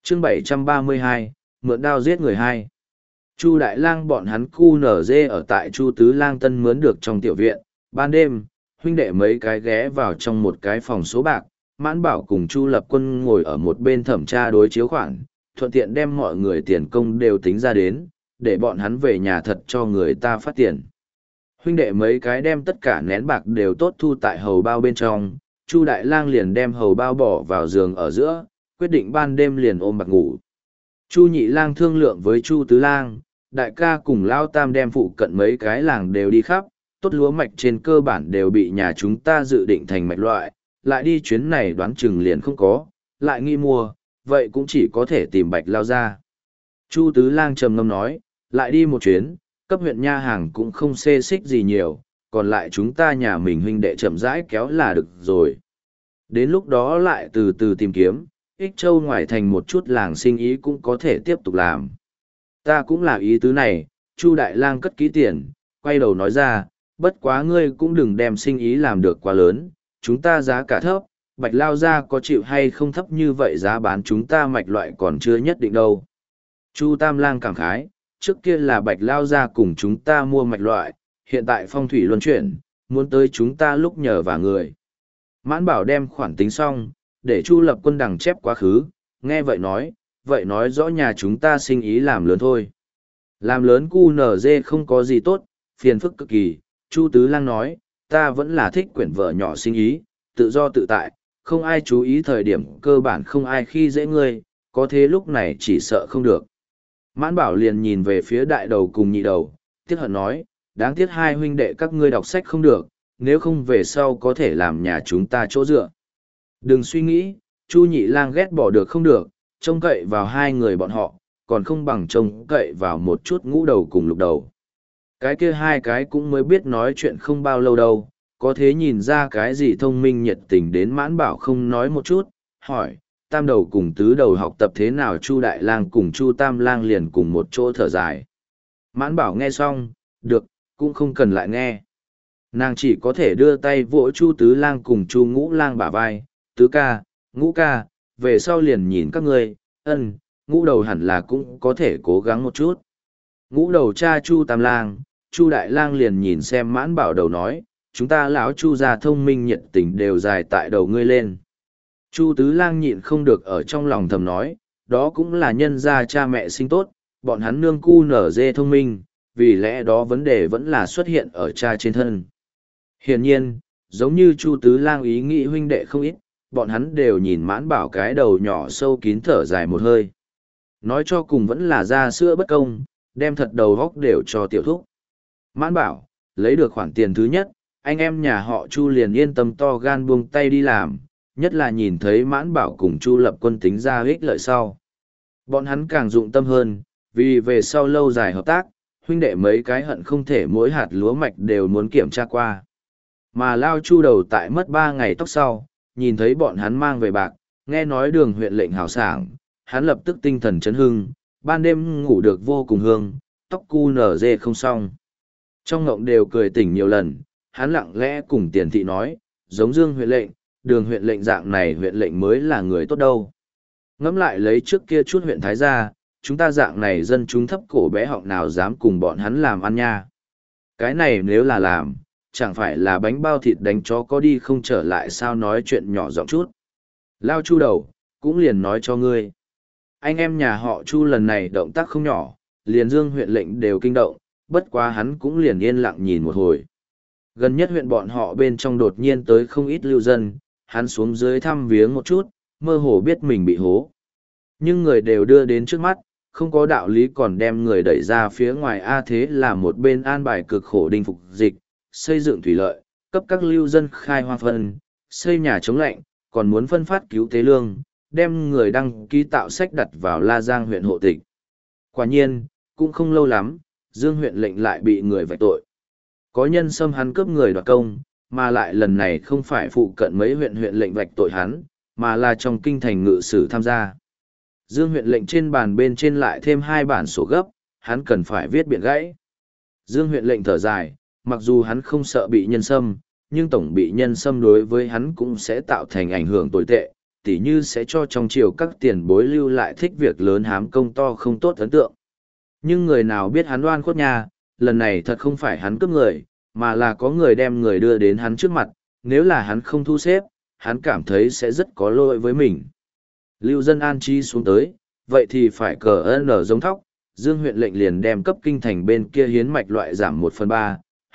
chương 732, mượn đao giết người hai. Chu Đại Lang bọn hắn cu nở dê ở tại Chu Tứ Lang Tân mướn được trong tiểu viện, ban đêm, huynh đệ mấy cái ghé vào trong một cái phòng số bạc, Mãn Bảo cùng Chu Lập Quân ngồi ở một bên thẩm tra đối chiếu khoản, thuận tiện đem mọi người tiền công đều tính ra đến, để bọn hắn về nhà thật cho người ta phát tiền. Huynh đệ mấy cái đem tất cả nén bạc đều tốt thu tại hầu bao bên trong, Chu Đại Lang liền đem hầu bao bỏ vào giường ở giữa, quyết định ban đêm liền ôm bạc ngủ. Chu Nhị Lang thương lượng với Chu Tứ Lang, đại ca cùng Lao Tam đem phụ cận mấy cái làng đều đi khắp, tốt lúa mạch trên cơ bản đều bị nhà chúng ta dự định thành mạch loại, lại đi chuyến này đoán chừng liền không có, lại nghi mua, vậy cũng chỉ có thể tìm Bạch Lao ra. Chu Tứ Lang trầm ngâm nói, lại đi một chuyến, cấp huyện nha hàng cũng không xê xích gì nhiều, còn lại chúng ta nhà mình huynh đệ chậm rãi kéo là được rồi. Đến lúc đó lại từ từ tìm kiếm, Ích Châu ngoài thành một chút làng sinh ý cũng có thể tiếp tục làm. Ta cũng là ý tứ này, Chu Đại Lang cất kỹ tiền, quay đầu nói ra, bất quá ngươi cũng đừng đem sinh ý làm được quá lớn, chúng ta giá cả thấp, Bạch Lao ra có chịu hay không thấp như vậy giá bán chúng ta mạch loại còn chưa nhất định đâu. Chu Tam Lang cảm khái, trước kia là Bạch Lao ra cùng chúng ta mua mạch loại, hiện tại phong thủy luân chuyển, muốn tới chúng ta lúc nhờ vả người. Mãn Bảo đem khoản tính xong, để Chu Lập Quân đằng chép quá khứ, nghe vậy nói rõ nhà chúng ta sinh ý làm lớn thôi. Làm lớn QNZ không có gì tốt, phiền phức cực kỳ, Chu Tứ Lang nói, ta vẫn là thích quyển vợ nhỏ sinh ý, tự do tự tại, không ai chú ý thời điểm cơ bản không ai khi dễ ngươi, có thế lúc này chỉ sợ không được. Mãn Bảo liền nhìn về phía đại đầu cùng nhị đầu, tiếc hận nói, đáng tiếc hai huynh đệ các ngươi đọc sách không được, nếu không về sau có thể làm nhà chúng ta chỗ dựa. Đừng suy nghĩ, Chu Nhị Lang ghét bỏ được không được, trông cậy vào hai người bọn họ, còn không bằng trông cậy vào một chút ngũ đầu cùng lục đầu. Cái kia hai cái cũng mới biết nói chuyện không bao lâu đâu, có thế nhìn ra cái gì thông minh nhiệt tình đến Mãn Bảo không nói một chút, hỏi, tam đầu cùng tứ đầu học tập thế nào? Chu Đại Lang cùng Chu Tam Lang liền cùng một chỗ thở dài. Mãn Bảo nghe xong, được, cũng không cần lại nghe. Nàng chỉ có thể đưa tay vỗ Chu Tứ Lang cùng Chu Ngũ Lang bả vai, tứ ca, ngũ ca, về sau liền nhìn các ngươi, ngũ đầu hẳn là cũng có thể cố gắng một chút. Ngũ đầu cha Chu Tam Lang, Chu Đại Lang liền nhìn xem Mãn Bảo đầu nói, chúng ta lão Chu gia thông minh nhiệt tình đều dài tại đầu ngươi lên. Chu Tứ Lang nhịn không được ở trong lòng thầm nói, đó cũng là nhân gia cha mẹ sinh tốt, bọn hắn nương cu nở dê thông minh, vì lẽ đó vấn đề vẫn là xuất hiện ở cha trên thân. Hiển nhiên, giống như Chu Tứ Lang ý nghĩ huynh đệ không ít, bọn hắn đều nhìn Mãn Bảo cái đầu nhỏ sâu kín thở dài một hơi. Nói cho cùng vẫn là ra sữa bất công, đem thật đầu góc đều cho tiểu thúc. Mãn Bảo, lấy được khoản tiền thứ nhất, anh em nhà họ Chu liền yên tâm to gan buông tay đi làm, nhất là nhìn thấy Mãn Bảo cùng Chu Lập Quân tính ra ích lợi sau. Bọn hắn càng dụng tâm hơn, vì về sau lâu dài hợp tác, huynh đệ mấy cái hận không thể mỗi hạt lúa mạch đều muốn kiểm tra qua. Mà Lao Chu đầu tại mất 3 ngày tóc sau, nhìn thấy bọn hắn mang về bạc, nghe nói Đường huyện lệnh hào sảng, hắn lập tức tinh thần chấn hưng, ban đêm ngủ được vô cùng hương, tóc cu nở dê không xong. Trong ngộng đều cười tỉnh nhiều lần, hắn lặng lẽ cùng Tiền thị nói, giống Dương huyện lệnh, Đường huyện lệnh dạng này huyện lệnh mới là người tốt đâu. Ngẫm lại lấy trước kia chút huyện thái gia, chúng ta dạng này dân chúng thấp cổ bé họng nào dám cùng bọn hắn làm ăn nha. Cái này nếu là làm, chẳng phải là bánh bao thịt đánh chó có đi không trở lại sao? Nói chuyện nhỏ giọng chút. Lao Chu đầu, cũng liền nói cho ngươi. Anh em nhà họ Chu lần này động tác không nhỏ, liền Dương huyện lệnh đều kinh động, bất quá hắn cũng liền yên lặng nhìn một hồi. Gần nhất huyện bọn họ bên trong đột nhiên tới không ít lưu dân, hắn xuống dưới thăm viếng một chút, mơ hồ biết mình bị hố. Nhưng người đều đưa đến trước mắt, không có đạo lý còn đem người đẩy ra phía ngoài. Thế là một bên an bài cực khổ đinh phục dịch, xây dựng thủy lợi, cấp các lưu dân khai hoa phân, xây nhà chống lạnh, còn muốn phân phát cứu tế lương, đem người đăng ký tạo sách đặt vào La Giang huyện hộ tịch. Quả nhiên, cũng không lâu lắm, Dương huyện lệnh lại bị người vạch tội. Có nhân xâm hắn cướp người đoạt công, mà lại lần này không phải phụ cận mấy huyện lệnh vạch tội hắn, mà là trong kinh thành ngự sử tham gia. Dương huyện lệnh trên bàn bên trên lại thêm 2 bản sổ gấp, hắn cần phải viết biện gãy. Dương huyện lệnh thở dài, mặc dù hắn không sợ bị nhân xâm, nhưng tổng bị nhân xâm đối với hắn cũng sẽ tạo thành ảnh hưởng tồi tệ, tỉ như sẽ cho trong triều các tiền bối lưu lại thích việc lớn hám công to không tốt ấn tượng. Nhưng người nào biết hắn oan khuất nha, lần này thật không phải hắn cướp người, mà là có người đem người đưa đến hắn trước mặt, nếu là hắn không thu xếp, hắn cảm thấy sẽ rất có lỗi với mình. Lưu dân an chi xuống tới, vậy thì phải cờ ơn ở giống thóc, Dương huyện lệnh liền đem cấp kinh thành bên kia hiến mạch loại giảm 1/3,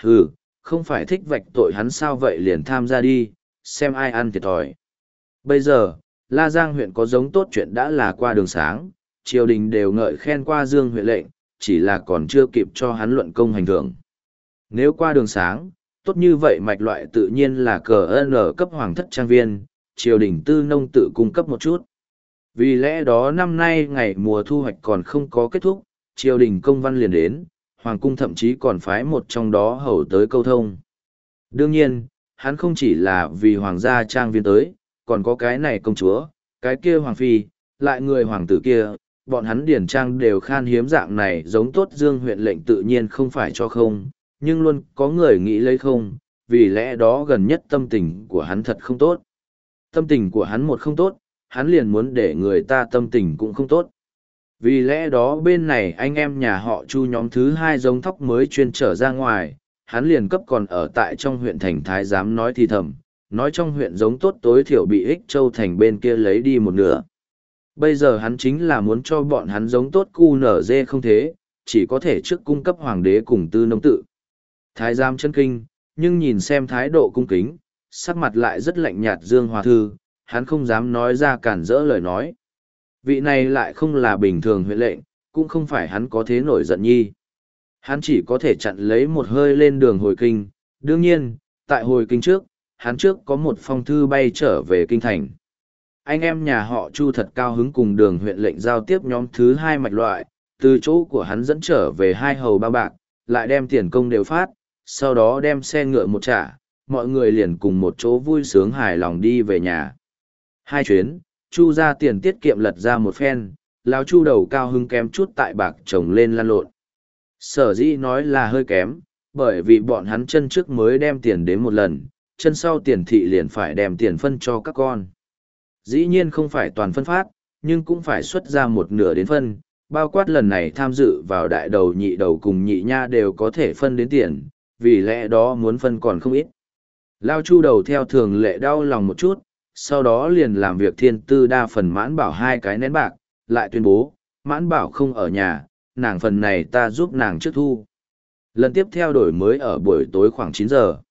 không phải thích vạch tội hắn sao vậy liền tham gia đi, xem ai ăn thiệt thòi. Bây giờ, La Giang huyện có giống tốt chuyện đã là qua đường sáng, triều đình đều ngợi khen qua Dương huyện lệnh, chỉ là còn chưa kịp cho hắn luận công hành thưởng. Nếu qua đường sáng, tốt như vậy mạch loại tự nhiên là cờ ơn ở cấp hoàng thất trang viên, triều đình tư nông tự cung cấp một chút. Vì lẽ đó năm nay ngày mùa thu hoạch còn không có kết thúc, triều đình công văn liền đến, hoàng cung thậm chí còn phái một trong đó hầu tới câu thông. Đương nhiên, hắn không chỉ là vì hoàng gia trang viên tới, còn có cái này công chúa, cái kia hoàng phi, lại người hoàng tử kia, bọn hắn điển trang đều khan hiếm dạng này giống tốt Dương huyện lệnh tự nhiên không phải cho không, nhưng luôn có người nghĩ lấy không, vì lẽ đó gần nhất tâm tình của hắn thật không tốt. Tâm tình của hắn một không tốt, hắn liền muốn để người ta tâm tình cũng không tốt. Vì lẽ đó bên này anh em nhà họ Chu nhóm thứ hai giống thóc mới chuyên trở ra ngoài, hắn liền cấp còn ở tại trong huyện thành Thái Giám nói thì thầm, nói trong huyện giống tốt tối thiểu bị Ích Châu thành bên kia lấy đi một nửa. Bây giờ hắn chính là muốn cho bọn hắn giống tốt cu nở dê không thế, chỉ có thể trước cung cấp hoàng đế cùng tư nông tự. Thái Giám chân kinh, nhưng nhìn xem thái độ cung kính, sắc mặt lại rất lạnh nhạt Dương Hòa Thư, hắn không dám nói ra cản rỡ lời nói. Vị này lại không là bình thường huyện lệnh, cũng không phải hắn có thế nổi giận nhi. Hắn chỉ có thể chặn lấy một hơi lên đường hồi kinh. Đương nhiên, tại hồi kinh trước, hắn trước có một phong thư bay trở về kinh thành. Anh em nhà họ Chu thật cao hứng cùng đường huyện lệnh giao tiếp nhóm thứ hai mạch loại, từ chỗ của hắn dẫn trở về hai hầu ba bạc, lại đem tiền công đều phát, sau đó đem xe ngựa một trả, mọi người liền cùng một chỗ vui sướng hài lòng đi về nhà. Hai chuyến, Chu ra tiền tiết kiệm lật ra một phen, lão Chu đầu cao hứng kém chút tại bạc chồng lên lăn lộn. Sở dĩ nói là hơi kém, bởi vì bọn hắn chân trước mới đem tiền đến một lần, chân sau tiền thị liền phải đem tiền phân cho các con. Dĩ nhiên không phải toàn phân phát, nhưng cũng phải xuất ra một nửa đến phân, bao quát lần này tham dự vào đại đầu nhị đầu cùng nhị nha đều có thể phân đến tiền, vì lẽ đó muốn phân còn không ít. Lao Chu đầu theo thường lệ đau lòng một chút, sau đó liền làm việc thiên tư đa phần mãn bảo hai cái nén bạc, lại tuyên bố, mãn bảo không ở nhà, nàng phần này ta giúp nàng trước thu. Lần tiếp theo đổi mới ở buổi tối khoảng 9 giờ.